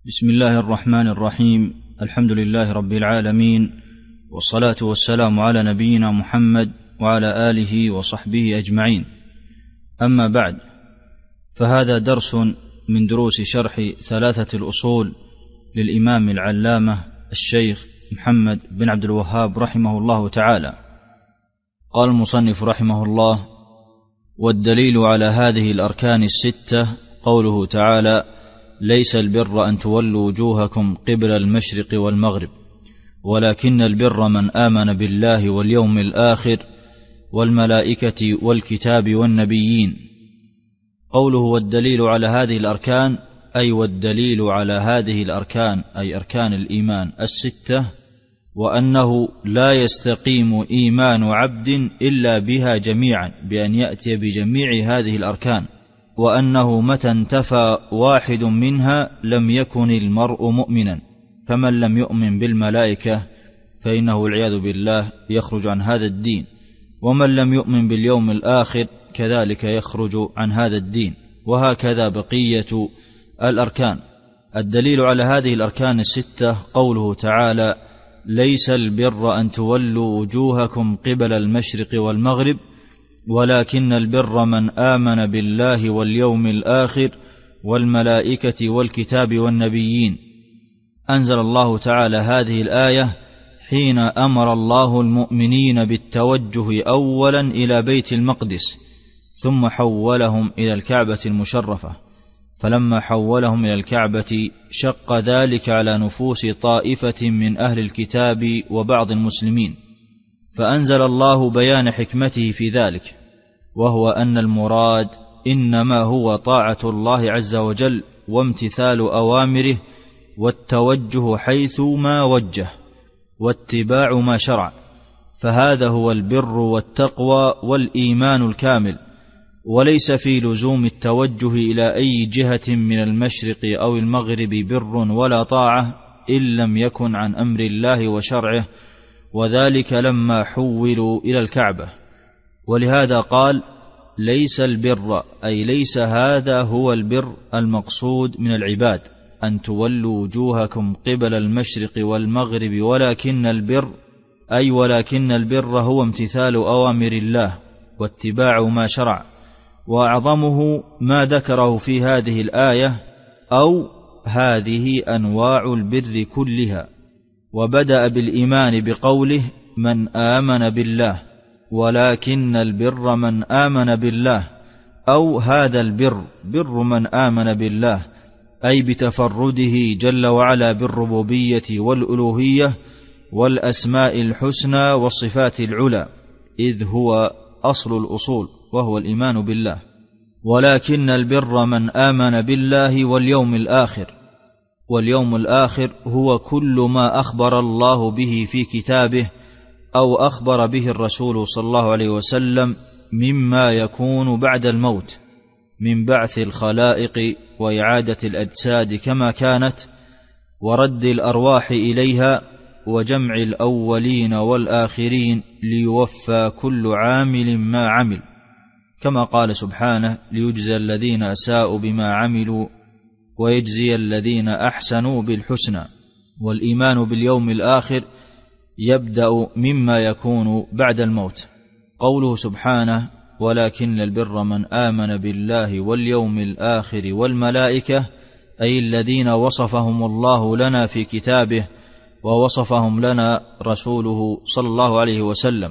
بسم الله الرحمن الرحيم. الحمد لله رب العالمين، والصلاة والسلام على نبينا محمد وعلى آله وصحبه أجمعين. أما بعد، فهذا درس من دروس شرح ثلاثة الأصول للإمام العلامة الشيخ محمد بن عبد الوهاب رحمه الله تعالى. قال المصنف رحمه الله: والدليل على هذه الأركان الستة قوله تعالى: ليس البر أن تولوا وجوهكم قبل المشرق والمغرب ولكن البر من آمن بالله واليوم الآخر والملائكة والكتاب والنبيين. قوله والدليل على هذه الأركان، أي والدليل على هذه الأركان أي أركان الإيمان الستة، وأنه لا يستقيم إيمان عبد إلا بها جميعا، بأن يأتي بجميع هذه الأركان، وأنه متى انتفى واحد منها لم يكن المرء مؤمنا، فمن لم يؤمن بالملائكة فإنه والعياذ بالله يخرج عن هذا الدين، ومن لم يؤمن باليوم الآخر كذلك يخرج عن هذا الدين، وهكذا بقية الأركان. الدليل على هذه الأركان الستة قوله تعالى: ليس البر أن تولوا وجوهكم قبل المشرق والمغرب ولكن البر من آمن بالله واليوم الآخر والملائكة والكتاب والنبيين. أنزل الله تعالى هذه الآية حين أمر الله المؤمنين بالتوجه أولا إلى بيت المقدس، ثم حولهم إلى الكعبة المشرفة، فلما حولهم إلى الكعبة شق ذلك على نفوس طائفة من أهل الكتاب وبعض المسلمين، فأنزل الله بيان حكمته في ذلك، وهو أن المراد إنما هو طاعة الله عز وجل وامتثال أوامره والتوجه حيث ما وجه واتباع ما شرع، فهذا هو البر والتقوى والإيمان الكامل، وليس في لزوم التوجه إلى أي جهة من المشرق أو المغرب بر ولا طاعة إن لم يكن عن أمر الله وشرعه، وذلك لما حولوا إلى الكعبة. ولهذا قال: ليس البر، أي ليس هذا هو البر المقصود من العباد أن تولوا وجوهكم قبل المشرق والمغرب، ولكن البر أي ولكن البر هو امتثال أوامر الله واتباع ما شرع، وأعظمه ما ذكره في هذه الآية أو هذه أنواع البر كلها، وبدأ بالإيمان بقوله: من آمن بالله، ولكن البر من آمن بالله، أو هذا البر بر من آمن بالله، أي بتفرده جل وعلا بالربوبية والألوهية والأسماء الحسنى والصفات العلى، إذ هو أصل الأصول وهو الإيمان بالله. ولكن البر من آمن بالله واليوم الآخر، واليوم الآخر هو كل ما أخبر الله به في كتابه أو أخبر به الرسول صلى الله عليه وسلم مما يكون بعد الموت من بعث الخلائق وإعادة الأجساد كما كانت ورد الأرواح إليها وجمع الأولين والآخرين ليوفى كل عامل ما عمل، كما قال سبحانه: ليجزى الذين أساءوا بما عملوا ويجزي الذين أحسنوا بالحسنى. والإيمان باليوم الآخر يبدأ مما يكون بعد الموت. قوله سبحانه: ولكن البر من آمن بالله واليوم الآخر والملائكة، أي الذين وصفهم الله لنا في كتابه ووصفهم لنا رسوله صلى الله عليه وسلم.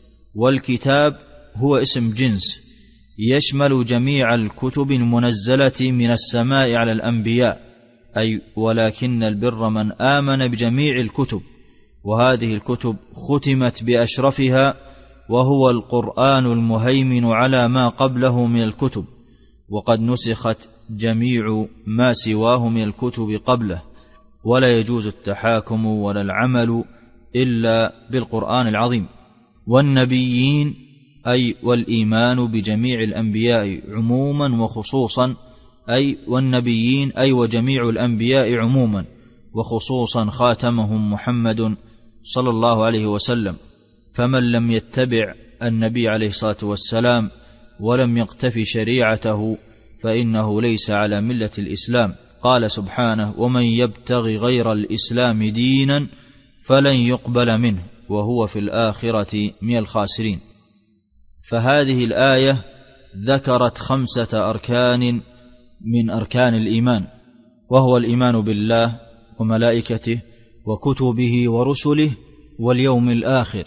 والكتاب هو اسم جنس يشمل جميع الكتب المنزلة من السماء على الأنبياء، أي ولكن البر من آمن بجميع الكتب، وهذه الكتب ختمت بأشرفها وهو القرآن المهيمن على ما قبله من الكتب، وقد نسخت جميع ما سواه من الكتب قبله، ولا يجوز التحاكم ولا العمل إلا بالقرآن العظيم. والنبيين، أي والإيمان بجميع الأنبياء عموما وخصوصا، أي والنبيين أي وجميع الأنبياء عموما وخصوصا خاتمهم محمد صلى الله عليه وسلم، فمن لم يتبع النبي عليه الصلاة والسلام ولم يقتفي شريعته فإنه ليس على ملة الإسلام. قال سبحانه: ومن يبتغ غير الإسلام دينا فلن يقبل منه وهو في الآخرة من الخاسرين. فهذه الآية ذكرت 5 أركان من أركان الإيمان، وهو الإيمان بالله وملائكته وكتبه ورسله واليوم الآخر.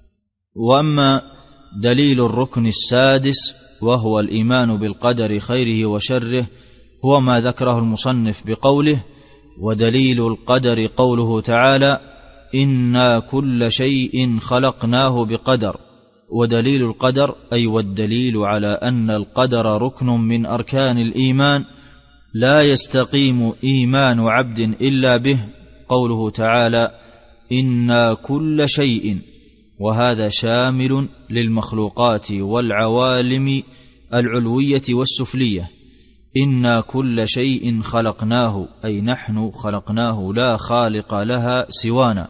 وأما دليل الركن السادس وهو الإيمان بالقدر خيره وشره هو ما ذكره المصنف بقوله: ودليل القدر قوله تعالى: إنا كل شيء خلقناه بقدر. ودليل القدر أي والدليل على أن القدر ركن من أركان الإيمان لا يستقيم إيمان عبد إلا به، قوله تعالى: إنا كل شيء، وهذا شامل للمخلوقات والعوالم العلوية والسفلية. إنا كل شيء خلقناه أي نحن خلقناه، لا خالق لها سوانا.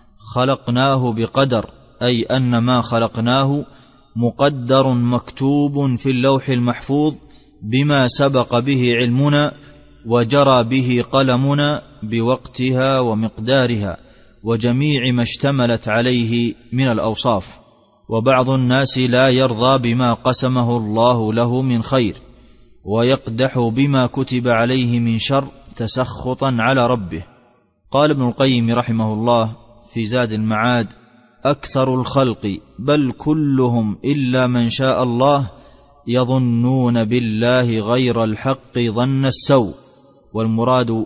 خلقناه بقدر أي أن ما خلقناه مقدر مكتوب في اللوح المحفوظ بما سبق به علمنا وجرى به قلمنا بوقتها ومقدارها وجميع ما اشتملت عليه من الأوصاف. وبعض الناس لا يرضى بما قسمه الله له من خير ويقدح بما كتب عليه من شر تسخطا على ربه. قال ابن القيم رحمه الله في زاد المعاد: أكثر الخلق بل كلهم إلا من شاء الله يظنون بالله غير الحق ظن السوء. والمراد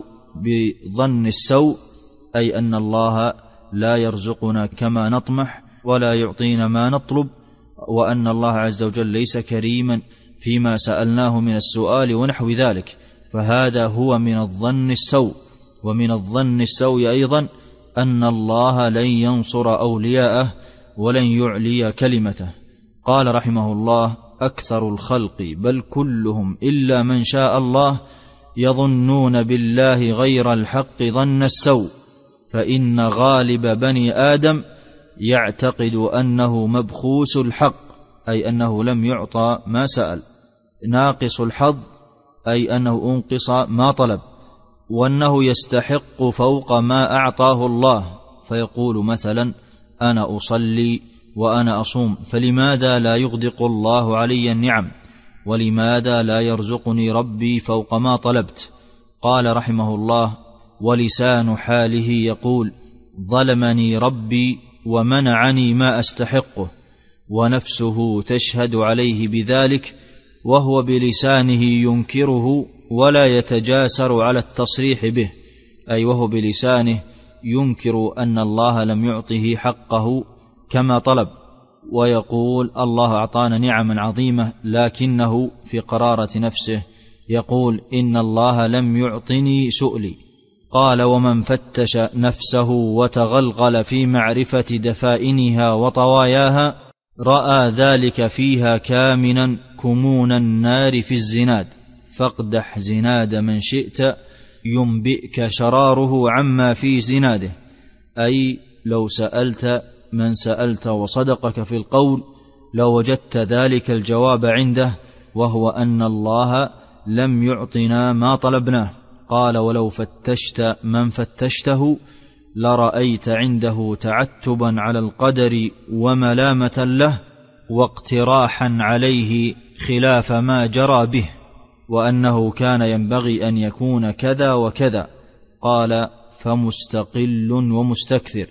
بظن السوء أي أن الله لا يرزقنا كما نطمح ولا يعطينا ما نطلب، وأن الله عز وجل ليس كريما فيما سألناه من السؤال ونحو ذلك، فهذا هو من الظن السوء. ومن الظن السوء أيضا أن الله لن ينصر أولياءه ولن يعلي كلمته. قال رحمه الله: أكثر الخلق بل كلهم إلا من شاء الله يظنون بالله غير الحق ظن السوء، فإن غالب بني آدم يعتقد أنه مبخوس الحق أي أنه لم يعطى ما سأل، ناقص الحظ أي أنه أنقص ما طلب، وأنه يستحق فوق ما أعطاه الله، فيقول مثلا: أنا أصلي وأنا أصوم، فلماذا لا يغدق الله علي النعم؟ ولماذا لا يرزقني ربي فوق ما طلبت؟ قال رحمه الله: ولسان حاله يقول: ظلمني ربي ومنعني ما أستحقه، ونفسه تشهد عليه بذلك، وهو بلسانه ينكره ولا يتجاسر على التصريح به، أي وهو بلسانه ينكر أن الله لم يعطه حقه كما طلب، ويقول: الله أعطانا نعما عظيمة، لكنه في قرارة نفسه يقول: إن الله لم يعطني سؤلي. قال: ومن فتش نفسه وتغلغل في معرفة دفائنها وطواياها رأى ذلك فيها كامنا كمون النار في الزناد، فاقدح زناد من شئت ينبئك شراره عما في زناده. أي لو سألت من سألت وصدقك في القول لوجدت ذلك الجواب عنده، وهو أن الله لم يعطنا ما طلبناه. قال: ولو فتشت من فتشته لرأيت عنده تعتبا على القدر وملامة له واقتراحا عليه خلاف ما جرى به، وأنه كان ينبغي أن يكون كذا وكذا. قال: فمستقل ومستكثر،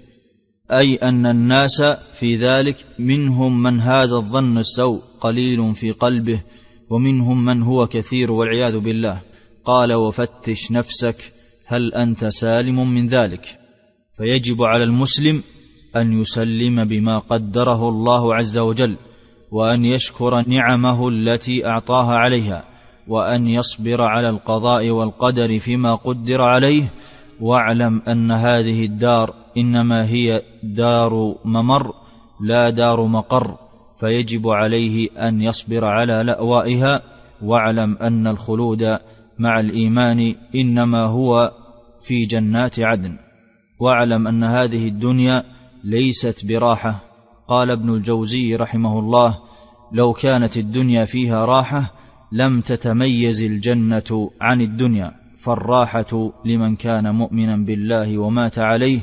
أي أن الناس في ذلك منهم من هذا الظن السوء قليل في قلبه، ومنهم من هو كثير والعياذ بالله. قال: وفتش نفسك هل أنت سالم من ذلك؟ فيجب على المسلم أن يسلم بما قدره الله عز وجل، وأن يشكر نعمه التي أعطاها عليها، وأن يصبر على القضاء والقدر فيما قدر عليه. واعلم أن هذه الدار إنما هي دار ممر لا دار مقر، فيجب عليه أن يصبر على لأوائها. واعلم أن الخلود مع الإيمان إنما هو في جنات عدن. واعلم أن هذه الدنيا ليست براحة. قال ابن الجوزي رحمه الله: لو كانت الدنيا فيها راحة لم تتميز الجنة عن الدنيا، فالراحة لمن كان مؤمنا بالله ومات عليه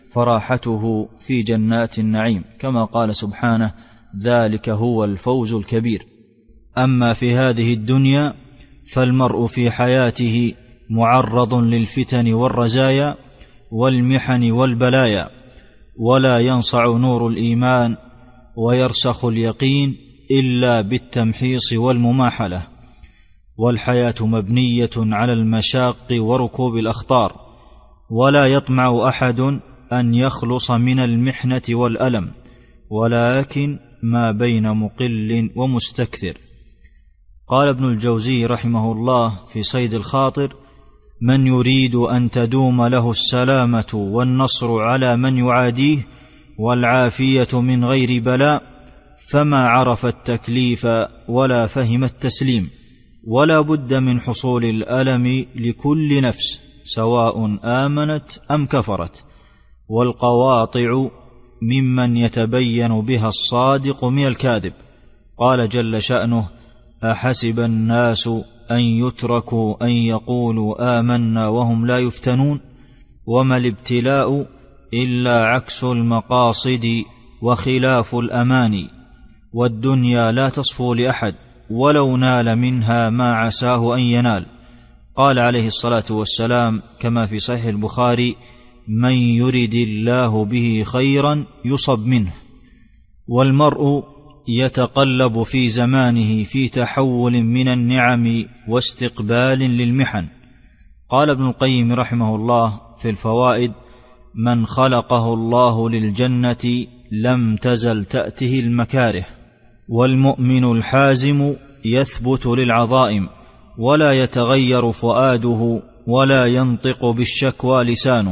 فراحته في جنات النعيم، كما قال سبحانه: ذلك هو الفوز الكبير. أما في هذه الدنيا فالمرء في حياته معرض للفتن والرزايا والمحن والبلايا، ولا ينصع نور الإيمان ويرسخ اليقين إلا بالتمحيص والمماحلة، والحياة مبنية على المشاق وركوب الأخطار، ولا يطمع أحد أن يخلص من المحنة والألم، ولكن ما بين مقل ومستكثر. قال ابن الجوزي رحمه الله في صيد الخاطر: من يريد أن تدوم له السلامة والنصر على من يعاديه والعافية من غير بلاء، فما عرف التكليف ولا فهم التسليم، ولا بد من حصول الألم لكل نفس سواء آمنت أم كفرت، والقواطع ممن يتبين بها الصادق من الكاذب. قال جل شأنه: أحسب الناس أن يتركوا أن يقولوا آمنا وهم لا يفتنون، وما الابتلاء إلا عكس المقاصد وخلاف الأماني، والدنيا لا تصفو لأحد ولو نال منها ما عساه أن ينال. قال عليه الصلاة والسلام كما في صحيح البخاري: من يرد الله به خيرا يصب منه. والمرء يتقلب في زمانه في تحول من النعم واستقبال للمحن. قال ابن القيم رحمه الله في الفوائد: من خلقه الله للجنة لم تزل تأته المكاره، والمؤمن الحازم يثبت للعظائم، ولا يتغير فؤاده ولا ينطق بالشكوى لسانه،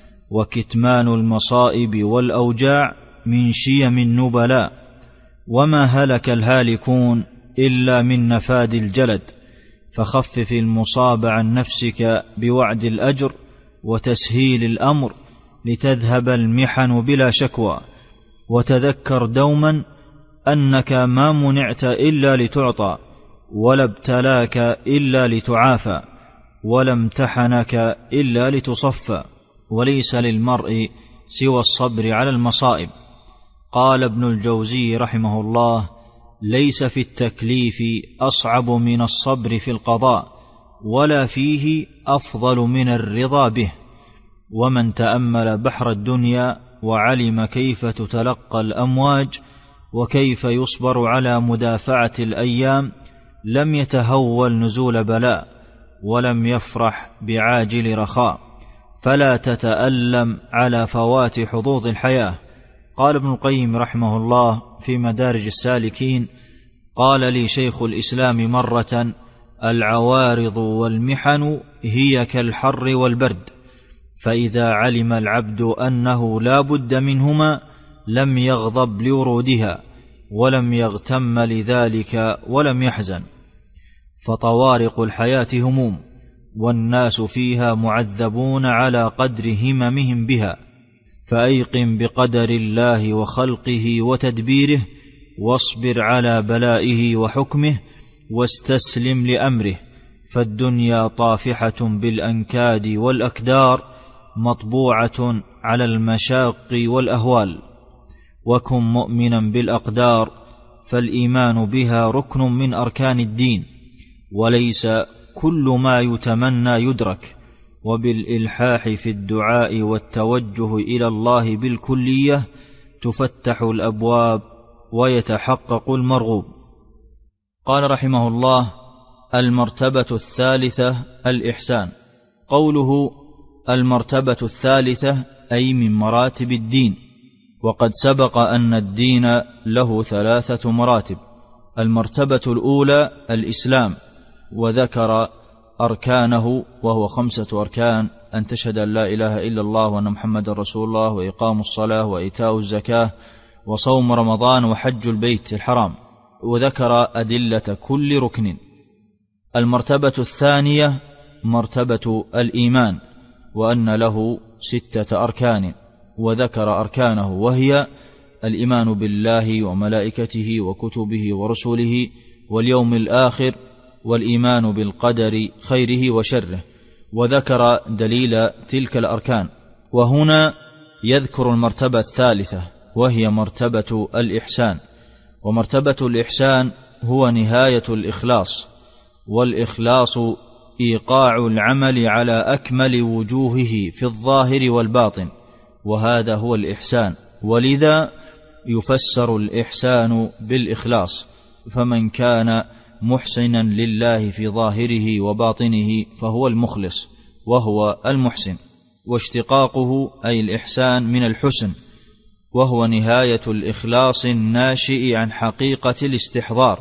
وكتمان المصائب والأوجاع من شيم النبلاء، وما هلك الهالكون إلا من نفاد الجلد، فخفف المصاب عن نفسك بوعد الأجر وتسهيل الأمر لتذهب المحن بلا شكوى، وتذكر دوما أنك ما منعت إلا لتعطى، ولا ابتلاك إلا لتعافى، ولا امتحنك إلا لتصفى، وليس للمرء سوى الصبر على المصائب. قال ابن الجوزي رحمه الله: ليس في التكليف أصعب من الصبر في القضاء، ولا فيه أفضل من الرضا به. ومن تأمل بحر الدنيا وعلم كيف تتلقى الأمواج وكيف يصبر على مدافعة الأيام لم يتهول نزول بلاء، ولم يفرح بعاجل رخاء، فلا تتألم على فوات حظوظ الحياة. قال ابن القيم رحمه الله في مدارج السالكين: قال لي شيخ الإسلام مرة: العوارض والمحن هي كالحر والبرد، فإذا علم العبد أنه لا بد منهما لم يغضب لورودها، ولم يغتم لذلك، ولم يحزن. فطوارق الحياة هموم، والناس فيها معذبون على قدر هممهم بها، فأيقن بقدر الله وخلقه وتدبيره، واصبر على بلائه وحكمه، واستسلم لأمره، فالدنيا طافحة بالأنكاد والأكدار، مطبوعة على المشاق والأهوال. وكن مؤمنا بالأقدار، فالإيمان بها ركن من أركان الدين، وليس كل ما يتمنى يدرك، وبالإلحاح في الدعاء والتوجه إلى الله بالكلية تفتح الأبواب ويتحقق المرغوب. قال رحمه الله: المرتبة الثالثة الإحسان. قوله المرتبة الثالثة أي من مراتب الدين، وقد سبق أن الدين له 3 مراتب. المرتبة الأولى الإسلام، وذكر أركانه وهو 5 أركان: أن تشهد أن لا إله إلا الله وأن محمد رسول الله، وإقام الصلاة، وإيتاء الزكاة، وصوم رمضان، وحج البيت الحرام، وذكر أدلة كل ركن. المرتبة الثانية مرتبة الإيمان، وأن له 6 أركان، وذكر أركانه وهي الإيمان بالله وملائكته وكتبه ورسله واليوم الآخر، والإيمان بالقدر خيره وشره، وذكر دليل تلك الأركان. وهنا يذكر المرتبة الثالثة، وهي مرتبة الإحسان. ومرتبة الإحسان هو نهاية الإخلاص، والإخلاص إيقاع العمل على أكمل وجوهه في الظاهر والباطن، وهذا هو الإحسان. ولذا يفسر الإحسان بالإخلاص، فمن كان محسنا لله في ظاهره وباطنه فهو المخلص وهو المحسن. واشتقاقه أي الإحسان من الحسن، وهو نهاية الإخلاص الناشئ عن حقيقة الاستحضار،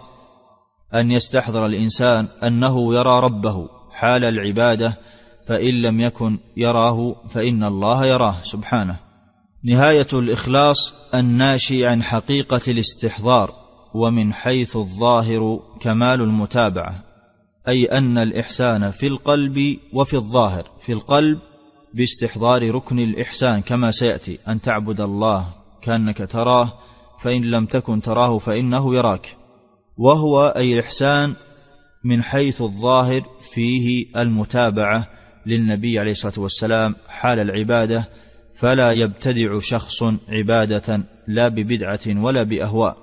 أن يستحضر الإنسان أنه يرى ربه حال العبادة، فإن لم يكن يراه فإن الله يراه سبحانه. نهاية الإخلاص الناشئ عن حقيقة الاستحضار، ومن حيث الظاهر كمال المتابعة، أي أن الإحسان في القلب وفي الظاهر. في القلب باستحضار ركن الإحسان كما سيأتي، أن تعبد الله كأنك تراه، فإن لم تكن تراه فإنه يراك. وهو أي الإحسان من حيث الظاهر فيه المتابعة للنبي عليه الصلاة والسلام حال العبادة، فلا يبتدع شخص عبادة لا ببدعة ولا بأهواء.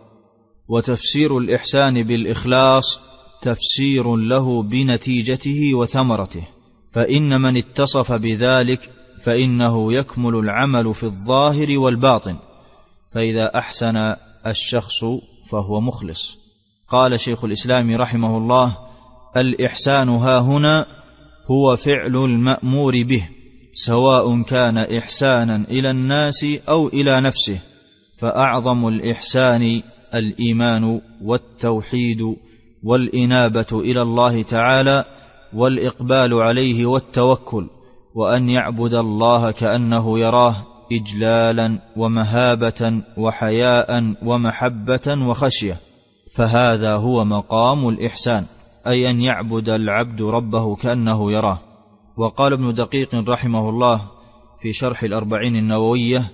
وتفسير الإحسان بالإخلاص تفسير له بنتيجته وثمرته، فإن من اتصف بذلك فإنه يكمل العمل في الظاهر والباطن، فإذا أحسن الشخص فهو مخلص. قال شيخ الإسلام رحمه الله: الإحسان ها هنا هو فعل المأمور به، سواء كان إحسانا إلى الناس أو إلى نفسه، فأعظم الإحسان الإيمان والتوحيد والإنابة إلى الله تعالى والإقبال عليه والتوكل، وأن يعبد الله كأنه يراه إجلالا ومهابة وحياء ومحبة وخشية، فهذا هو مقام الإحسان، أي أن يعبد العبد ربه كأنه يراه. وقال ابن دقيق رحمه الله في شرح الأربعين النووية: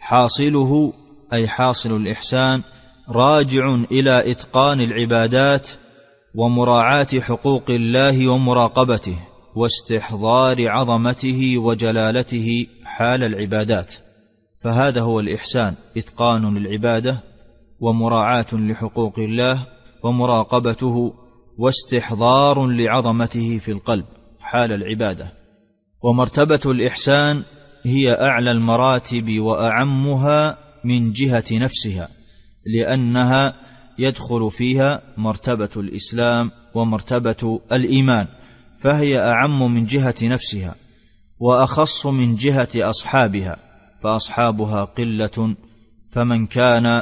حاصله أي حاصل الإحسان راجع إلى إتقان العبادات ومراعاة حقوق الله ومراقبته واستحضار عظمته وجلالته حال العبادات، فهذا هو الإحسان: إتقان للعبادة ومراعاة لحقوق الله ومراقبته واستحضار لعظمته في القلب حال العبادة. ومرتبة الإحسان هي أعلى المراتب وأعمها من جهة نفسها، لأنها يدخل فيها مرتبة الإسلام ومرتبة الإيمان، فهي أعم من جهة نفسها وأخص من جهة أصحابها، فأصحابها قلة، فمن كان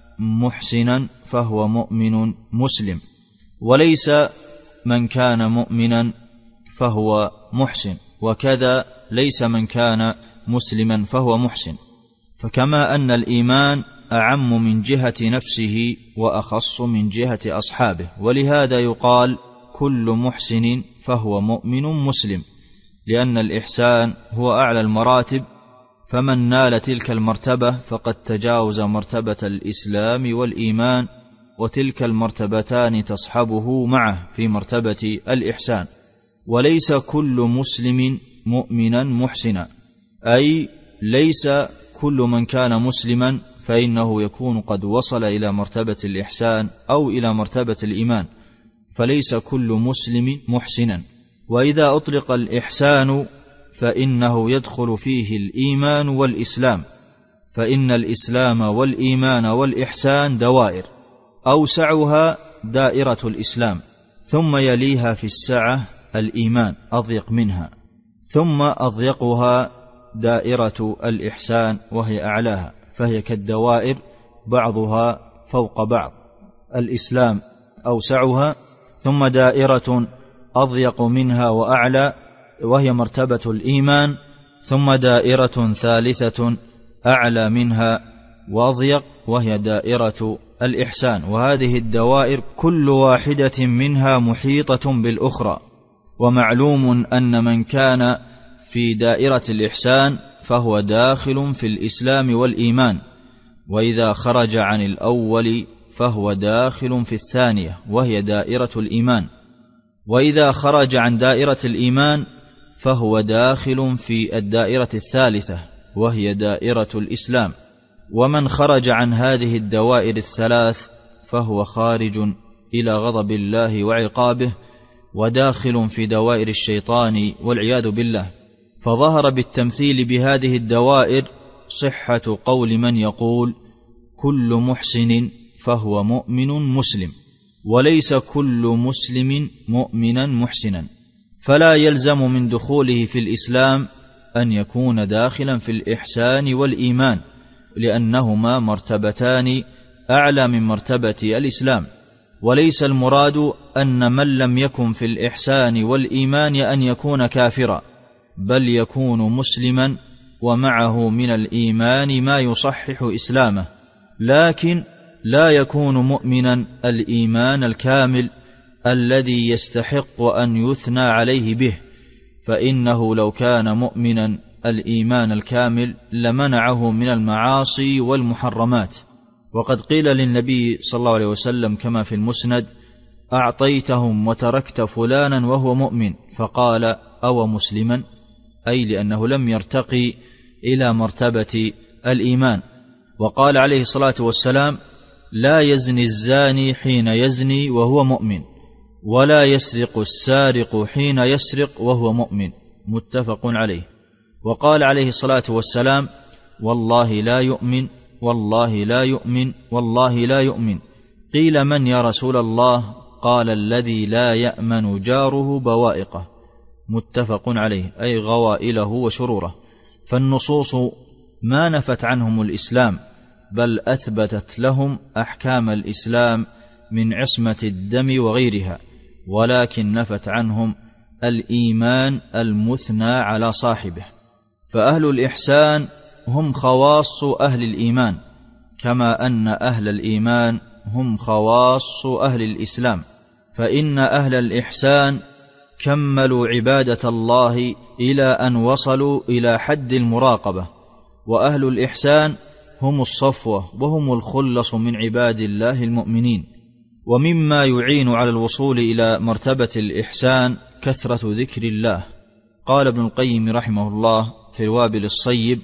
محسنا فهو مؤمن مسلم، وليس من كان مؤمنا فهو محسن، وكذا ليس من كان مسلما فهو محسن. فكما أن الإيمان أعم من جهة نفسه وأخص من جهة أصحابه، ولهذا يقال كل محسن فهو مؤمن مسلم، لأن الإحسان هو أعلى المراتب، فمن نال تلك المرتبة فقد تجاوز مرتبة الإسلام والإيمان، وتلك المرتبتان تصحبه معه في مرتبة الإحسان. وليس كل مسلم مؤمنا محسنا، أي ليس كل من كان مسلما فإنه يكون قد وصل إلى مرتبة الإحسان أو إلى مرتبة الإيمان، فليس كل مسلم محسنا. وإذا أطلق الإحسان فإنه يدخل فيه الإيمان والإسلام، فإن الإسلام والإيمان والإحسان دوائر، أوسعها دائرة الإسلام، ثم يليها في السعة الإيمان أضيق منها، ثم أضيقها دائرة الإحسان وهي أعلاها، فهي كالدوائر بعضها فوق بعض. الإسلام أوسعها، ثم دائرة أضيق منها وأعلى وهي مرتبة الإيمان، ثم دائرة ثالثة أعلى منها وأضيق وهي دائرة الإحسان. وهذه الدوائر كل واحدة منها محيطة بالأخرى. ومعلوم أن من كان في دائرة الإحسان فهو داخل في الإسلام والإيمان، وإذا خرج عن الأول فهو داخل في الثانية وهي دائرة الإيمان، وإذا خرج عن دائرة الإيمان فهو داخل في الدائرة الثالثة وهي دائرة الإسلام، ومن خرج عن هذه الدوائر الثلاث فهو خارج إلى غضب الله وعقابه وداخل في دوائر الشيطان والعياذ بالله. فظهر بالتمثيل بهذه الدوائر صحة قول من يقول كل محسن فهو مؤمن مسلم، وليس كل مسلم مؤمنا محسنا، فلا يلزم من دخوله في الإسلام أن يكون داخلا في الإحسان والإيمان، لأنهما مرتبتان أعلى من مرتبة الإسلام. وليس المراد أن من لم يكن في الإحسان والإيمان أن يكون كافرا، بل يكون مسلما ومعه من الإيمان ما يصحح إسلامه، لكن لا يكون مؤمنا الإيمان الكامل الذي يستحق أن يثنى عليه به، فإنه لو كان مؤمنا الإيمان الكامل لمنعه من المعاصي والمحرمات. وقد قيل للنبي صلى الله عليه وسلم كما في المسند: أعطيتهم وتركت فلانا وهو مؤمن، فقال: أو مسلما؟ أي لأنه لم يرتقي إلى مرتبة الإيمان. وقال عليه الصلاة والسلام: لا يزني الزاني حين يزني وهو مؤمن، ولا يسرق السارق حين يسرق وهو مؤمن، متفق عليه. وقال عليه الصلاة والسلام: والله لا يؤمن، والله لا يؤمن، والله لا يؤمن. قيل: من يا رسول الله؟ قال: الذي لا يأمن جاره بوائقه، متفق عليه، أي غوائله وشروره. فالنصوص ما نفت عنهم الإسلام، بل أثبتت لهم أحكام الإسلام من عصمة الدم وغيرها، ولكن نفت عنهم الإيمان المثنى على صاحبه. فأهل الإحسان هم خواص أهل الإيمان، كما أن أهل الإيمان هم خواص أهل الإسلام، فإن أهل الإحسان كملوا عبادة الله إلى أن وصلوا إلى حد المراقبة، وأهل الإحسان هم الصفوة وهم الخلص من عباد الله المؤمنين. ومما يعين على الوصول إلى مرتبة الإحسان كثرة ذكر الله. قال ابن القيم رحمه الله في الوابل الصيب: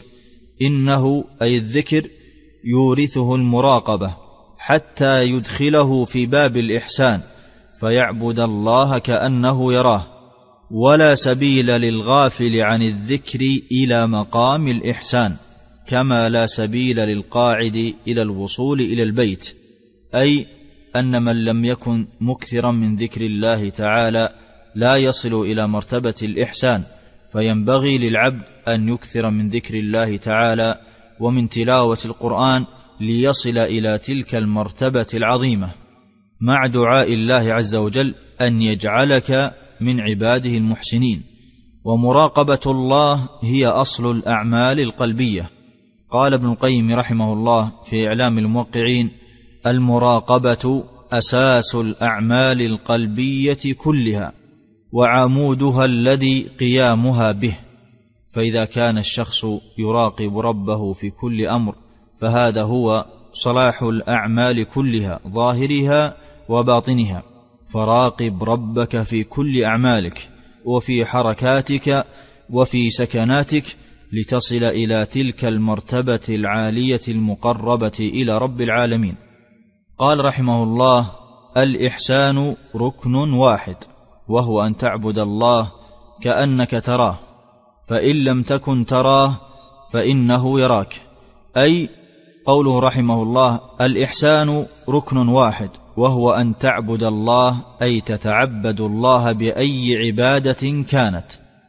إنه أي الذكر يورثه المراقبة حتى يدخله في باب الإحسان فيعبد الله كأنه يراه، ولا سبيل للغافل عن الذكر إلى مقام الإحسان، كما لا سبيل للقاعد إلى الوصول إلى البيت. أي أن من لم يكن مكثرا من ذكر الله تعالى لا يصل إلى مرتبة الإحسان، فينبغي للعبد أن يكثر من ذكر الله تعالى ومن تلاوة القرآن ليصل إلى تلك المرتبة العظيمة، مع دعاء الله عز وجل أن يجعلك من عباده المحسنين. ومراقبة الله هي أصل الأعمال القلبية. قال ابن القيم رحمه الله في إعلام الموقعين: المراقبة أساس الأعمال القلبية كلها، وعمودها الذي قيامها به. فإذا كان الشخص يراقب ربه في كل أمر فهذا هو صلاح الأعمال كلها ظاهرها وباطنها. فراقب ربك في كل أعمالك وفي حركاتك وفي سكناتك لتصل إلى تلك المرتبة العالية المقربة إلى رب العالمين. قال رحمه الله: الإحسان ركن واحد، وهو أن تعبد الله كأنك تراه، فإن لم تكن تراه فإنه يراك. أي قوله رحمه الله: الإحسان ركن واحد، وهو أن تعبد الله، أي تتعبد الله بأي عبادة كانت،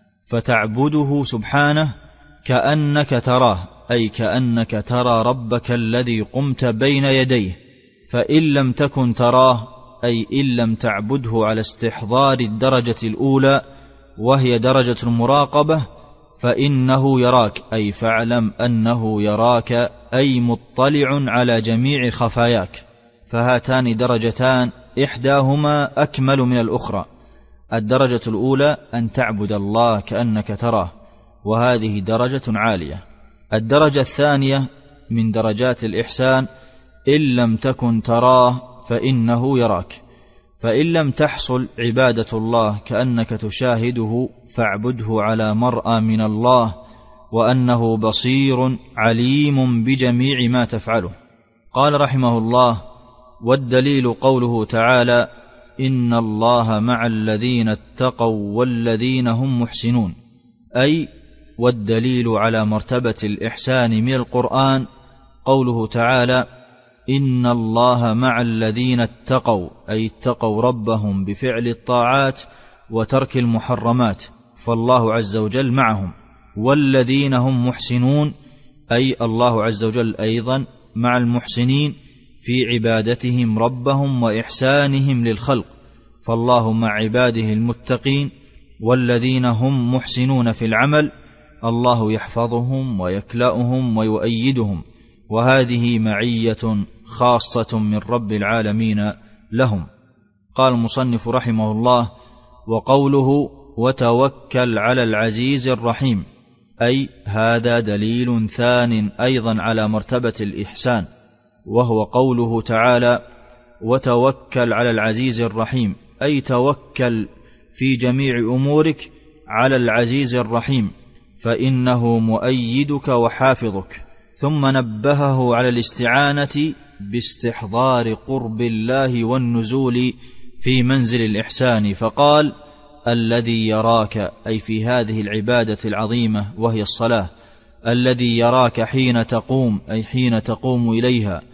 فتعبده سبحانه كأنك تراه، أي كأنك ترى ربك الذي قمت بين يديه. فإن لم تكن تراه، أي إن لم تعبده على استحضار الدرجة الأولى وهي درجة المراقبة، فإنه يراك، أي فاعلم أنه يراك، أي مطلع على جميع خفاياك. فهاتان درجتان إحداهما أكمل من الأخرى. الدرجة الأولى أن تعبد الله كأنك تراه، وهذه درجة عالية. الدرجة الثانية من درجات الإحسان: إن لم تكن تراه فإنه يراك. فإن لم تحصل عبادة الله كأنك تشاهده فاعبده على مرأى من الله، وأنه بصير عليم بجميع ما تفعله. قال رحمه الله: والدليل قوله تعالى: إن الله مع الذين اتقوا والذين هم محسنون، أي والدليل على مرتبة الإحسان من القرآن قوله تعالى: إن الله مع الذين اتقوا، أي اتقوا ربهم بفعل الطاعات وترك المحرمات، فالله عز وجل معهم. والذين هم محسنون، أي الله عز وجل أيضا مع المحسنين في عبادتهم ربهم وإحسانهم للخلق، فالله مع عباده المتقين. والذين هم محسنون في العمل، الله يحفظهم ويكلأهم ويؤيدهم، وهذه معية خاصة من رب العالمين لهم. قال المصنف رحمه الله: وقوله وتوكل على العزيز الرحيم، أي هذا دليل ثان أيضا على مرتبة الإحسان، وهو قوله تعالى: وتوكل على العزيز الرحيم، أي توكل في جميع أمورك على العزيز الرحيم، فإنه مؤيدك وحافظك. ثم نبهه على الاستعانة باستحضار قرب الله والنزول في منزل الإحسان، فقال: الذي يراك، أي في هذه العبادة العظيمة وهي الصلاة، الذي يراك حين تقوم، أي حين تقوم إليها،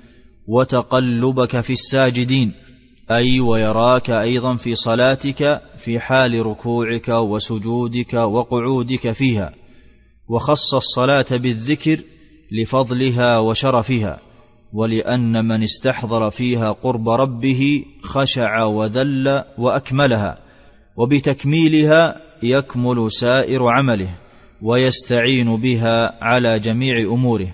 وتقلبك في الساجدين، أي ويراك أيضا في صلاتك في حال ركوعك وسجودك وقعودك فيها. وخص الصلاة بالذكر لفضلها وشرفها، ولأن من استحضر فيها قرب ربه خشع وذل وأكملها، وبتكميلها يكمل سائر عمله ويستعين بها على جميع أموره.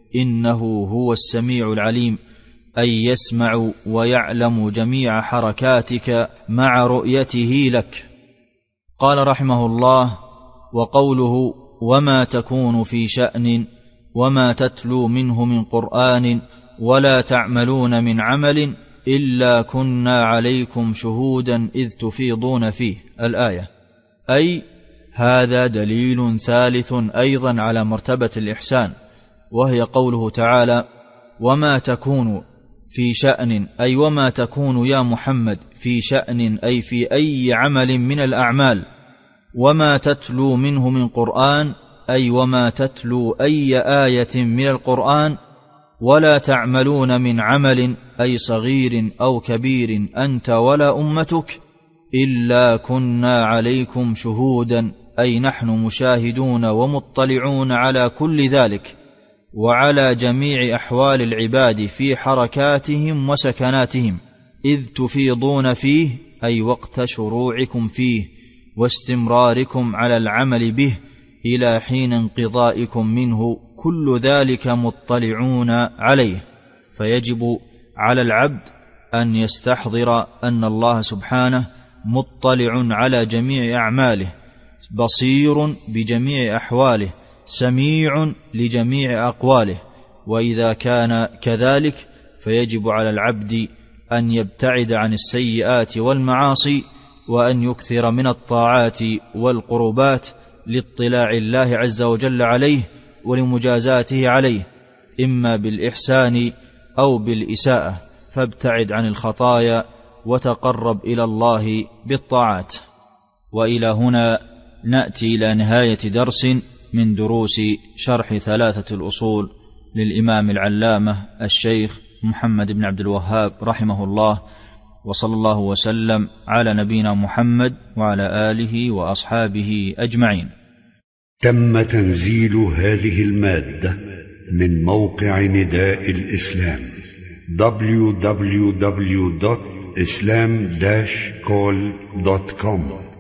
إنه هو السميع العليم، أي يسمع ويعلم جميع حركاتك مع رؤيته لك. قال رحمه الله: وقوله وما تكون في شأن وما تتلو منه من قرآن ولا تعملون من عمل إلا كنا عليكم شهودا إذ تفيضون فيه، الآية. أي هذا دليل ثالث أيضا على مرتبة الإحسان، وهي قوله تعالى: وما تكون في شأن، أي وما تكون يا محمد في شأن، أي في أي عمل من الأعمال. وما تتلو منه من قرآن، أي وما تتلو أي آية من القرآن. ولا تعملون من عمل، أي صغير أو كبير أنت ولا أمتك، إلا كنا عليكم شهودا، أي نحن مشاهدون ومطلعون على كل ذلك وعلى جميع أحوال العباد في حركاتهم وسكناتهم، إذ تفيضون فيه، أي وقت شروعكم فيه واستمراركم على العمل به إلى حين انقضائكم منه، كل ذلك مطلعون عليه. فيجب على العبد أن يستحضر أن الله سبحانه مطلع على جميع أعماله، بصير بجميع أحواله، سميع لجميع أقواله. وإذا كان كذلك فيجب على العبد أن يبتعد عن السيئات والمعاصي، وأن يكثر من الطاعات والقربات لاطلاع الله عز وجل عليه ولمجازاته عليه، إما بالإحسان أو بالإساءة، فابتعد عن الخطايا وتقرب إلى الله بالطاعات. وإلى هنا نأتي إلى نهاية درس من دروس شرح ثلاثة الأصول للإمام العلامة الشيخ محمد بن عبد الوهاب رحمه الله، وصلى الله وسلم على نبينا محمد وعلى آله وأصحابه أجمعين. تم تنزيل هذه المادة من موقع نداء الإسلام www.islam-call.com